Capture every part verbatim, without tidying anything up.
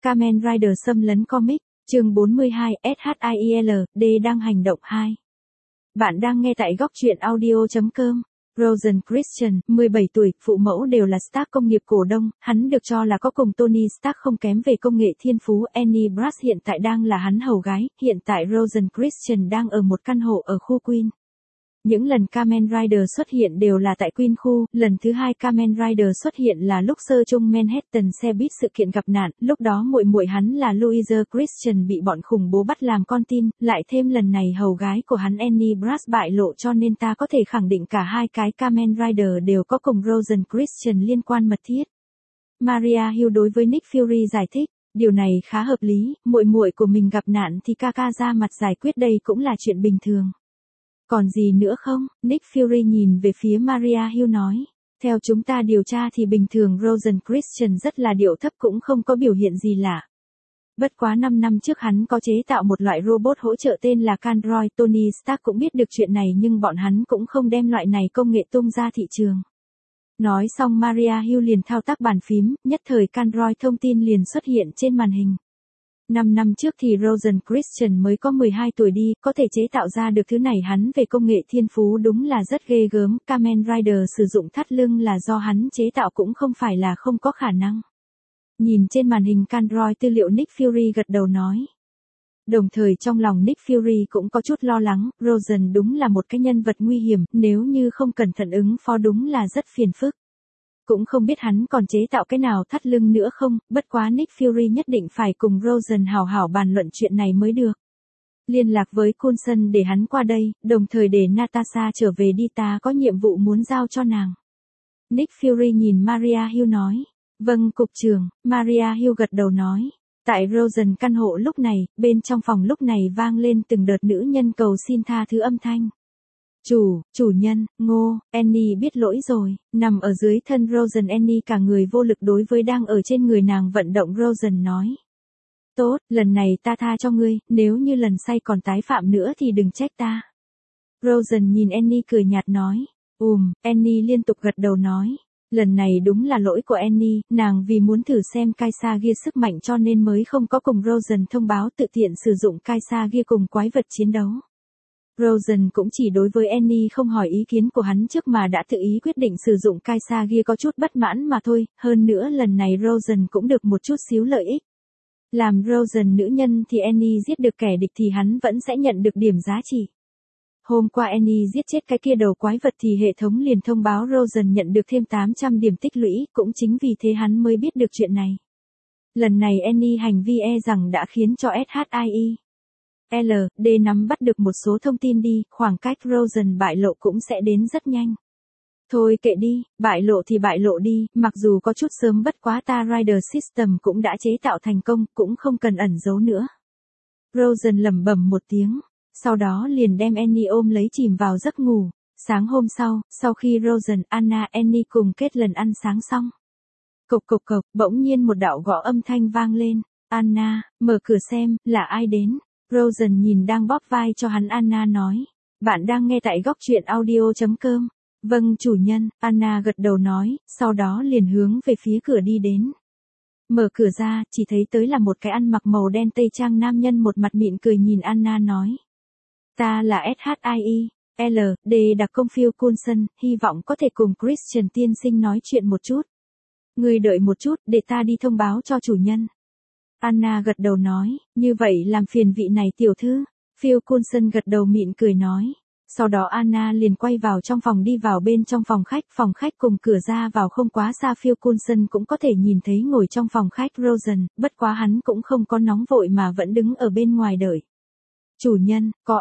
Kamen Rider xâm lấn comic, chương bốn mươi hai, SHIELD đang hành động hai. Bạn đang nghe tại góc truyện audio chấm com. Rowan Christian, mười bảy tuổi, phụ mẫu đều là Stark công nghiệp cổ đông, hắn được cho là có cùng Tony Stark không kém về công nghệ thiên phú. Annie Brass hiện tại đang là hắn hầu gái, hiện tại Rowan Christian đang ở một căn hộ ở khu Queen. Những lần Kamen Rider xuất hiện đều là tại Queen khu, lần thứ hai Kamen Rider xuất hiện là lúc sơ chung Manhattan xe buýt sự kiện gặp nạn, lúc đó muội muội hắn là Louise Christian bị bọn khủng bố bắt làm con tin, lại thêm lần này hầu gái của hắn Annie Brass bại lộ, cho nên ta có thể khẳng định cả hai cái Kamen Rider đều có cùng Rowan Christian liên quan mật thiết. Maria Hill đối với Nick Fury giải thích, điều này khá hợp lý, muội muội của mình gặp nạn thì ca ca ra mặt giải quyết đây cũng là chuyện bình thường. Còn gì nữa không? Nick Fury nhìn về phía Maria Hill nói. Theo chúng ta điều tra thì bình thường Rowan Christian rất là điệu thấp, cũng không có biểu hiện gì lạ. Bất quá năm năm trước hắn có chế tạo một loại robot hỗ trợ tên là Kandroid. Tony Stark cũng biết được chuyện này nhưng bọn hắn cũng không đem loại này công nghệ tung ra thị trường. Nói xong Maria Hill liền thao tác bàn phím, nhất thời Kandroid thông tin liền xuất hiện trên màn hình. Năm năm trước thì Rowan Christian mới có mười hai tuổi đi, có thể chế tạo ra được thứ này, hắn về công nghệ thiên phú đúng là rất ghê gớm. Kamen Rider sử dụng thắt lưng là do hắn chế tạo cũng không phải là không có khả năng. Nhìn trên màn hình Kandroid tư liệu, Nick Fury gật đầu nói. Đồng thời trong lòng Nick Fury cũng có chút lo lắng, Rowan đúng là một cái nhân vật nguy hiểm, nếu như không cẩn thận ứng phó đúng là rất phiền phức. Cũng không biết hắn còn chế tạo cái nào thắt lưng nữa không, bất quá Nick Fury nhất định phải cùng Rowan hào hảo bàn luận chuyện này mới được. Liên lạc với Coulson để hắn qua đây, đồng thời để Natasha trở về đi, ta có nhiệm vụ muốn giao cho nàng. Nick Fury nhìn Maria Hill nói. Vâng cục trưởng, Maria Hill gật đầu nói. Tại Rowan căn hộ lúc này, bên trong phòng lúc này vang lên từng đợt nữ nhân cầu xin tha thứ âm thanh. Chủ, chủ nhân, Ngô, Annie biết lỗi rồi, nằm ở dưới thân Rowan. Annie cả người vô lực đối với đang ở trên người nàng vận động Rowan nói. Tốt, lần này ta tha cho ngươi, nếu như lần sau còn tái phạm nữa thì đừng trách ta. Rowan nhìn Annie cười nhạt nói. Ùm, Annie liên tục gật đầu nói. Lần này đúng là lỗi của Annie, nàng vì muốn thử xem Kaisage sức mạnh cho nên mới không có cùng Rowan thông báo, tự tiện sử dụng Kaisage cùng quái vật chiến đấu. Rowan cũng chỉ đối với Annie không hỏi ý kiến của hắn trước mà đã tự ý quyết định sử dụng Kaisage, có chút bất mãn mà thôi, hơn nữa lần này Rowan cũng được một chút xíu lợi ích. Làm Rowan nữ nhân thì Annie giết được kẻ địch thì hắn vẫn sẽ nhận được điểm giá trị. Hôm qua Annie giết chết cái kia đầu quái vật thì hệ thống liền thông báo Rowan nhận được thêm tám trăm điểm tích lũy, cũng chính vì thế hắn mới biết được chuyện này. Lần này Annie hành vi e rằng đã khiến cho SHIELD nắm bắt được một số thông tin đi, khoảng cách Rowan bại lộ cũng sẽ đến rất nhanh. Thôi kệ đi, bại lộ thì bại lộ đi, mặc dù có chút sớm bất quá ta Rider System cũng đã chế tạo thành công, cũng không cần ẩn giấu nữa. Rowan lẩm bẩm một tiếng, sau đó liền đem Annie ôm lấy chìm vào giấc ngủ. Sáng hôm sau, sau khi Rowan, Anna, Annie cùng kết lần ăn sáng xong. Cộc cộc cộc, bỗng nhiên một đạo gõ âm thanh vang lên. Anna, mở cửa xem, là ai đến? Rowan nhìn đang bóp vai cho hắn Anna nói. Bạn đang nghe tại góc truyện audio chấm com. Vâng chủ nhân, Anna gật đầu nói, sau đó liền hướng về phía cửa đi đến. Mở cửa ra, chỉ thấy tới là một cái ăn mặc màu đen tây trang nam nhân, một mặt mỉm cười nhìn Anna nói. Ta là SHIELD, đặc công Phil Coulson, hy vọng có thể cùng Christian tiên sinh nói chuyện một chút. Ngươi đợi một chút, để ta đi thông báo cho chủ nhân. Anna gật đầu nói, như vậy làm phiền vị này tiểu thư. Phil Coulson gật đầu mỉm cười nói. Sau đó Anna liền quay vào trong phòng, đi vào bên trong phòng khách, phòng khách cùng cửa ra vào không quá xa, Phil Coulson cũng có thể nhìn thấy ngồi trong phòng khách Rowan, bất quá hắn cũng không có nóng vội mà vẫn đứng ở bên ngoài đợi. Chủ nhân, có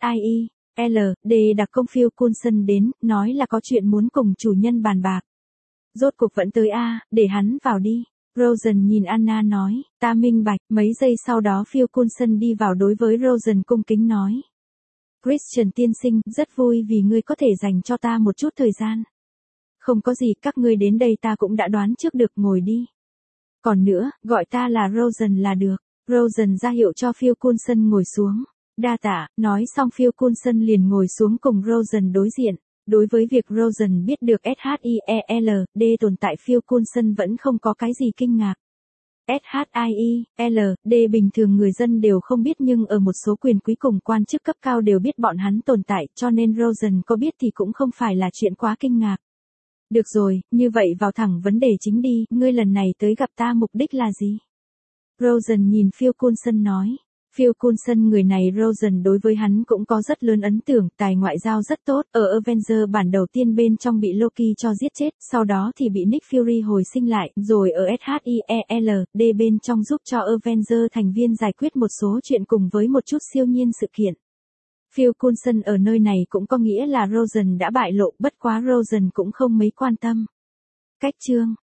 SHIELD đặc công Phil Coulson đến, nói là có chuyện muốn cùng chủ nhân bàn bạc. Rốt cuộc vẫn tới a, để hắn vào đi. Rowan nhìn Anna nói, ta minh bạch. Mấy giây sau đó Phil Coulson đi vào đối với Rowan cung kính nói. Christian tiên sinh, rất vui vì ngươi có thể dành cho ta một chút thời gian. Không có gì, các ngươi đến đây ta cũng đã đoán trước được, ngồi đi. Còn nữa, gọi ta là Rowan là được. Rowan ra hiệu cho Phil Coulson ngồi xuống. Đa tạ, nói xong Phil Coulson liền ngồi xuống cùng Rowan đối diện. Đối với việc Rowan biết được SHIELD tồn tại, Phil Coulson vẫn không có cái gì kinh ngạc. S H I I L D bình thường người dân đều không biết nhưng ở một số quyền quý cùng quan chức cấp cao đều biết bọn hắn tồn tại cho nên Rosen có biết thì cũng không phải là chuyện quá kinh ngạc. Được rồi, như vậy vào thẳng vấn đề chính đi, ngươi lần này tới gặp ta mục đích là gì? Rosen nhìn Phil Coulson nói. Phil Coulson người này Rosen đối với hắn cũng có rất lớn ấn tượng, tài ngoại giao rất tốt, ở Avenger bản đầu tiên bên trong bị Loki cho giết chết, sau đó thì bị Nick Fury hồi sinh lại, rồi ở S H I E L D bên trong giúp cho Avenger thành viên giải quyết một số chuyện cùng với một chút siêu nhiên sự kiện. Phil Coulson ở nơi này cũng có nghĩa là Rosen đã bại lộ, bất quá Rosen cũng không mấy quan tâm. Cách chương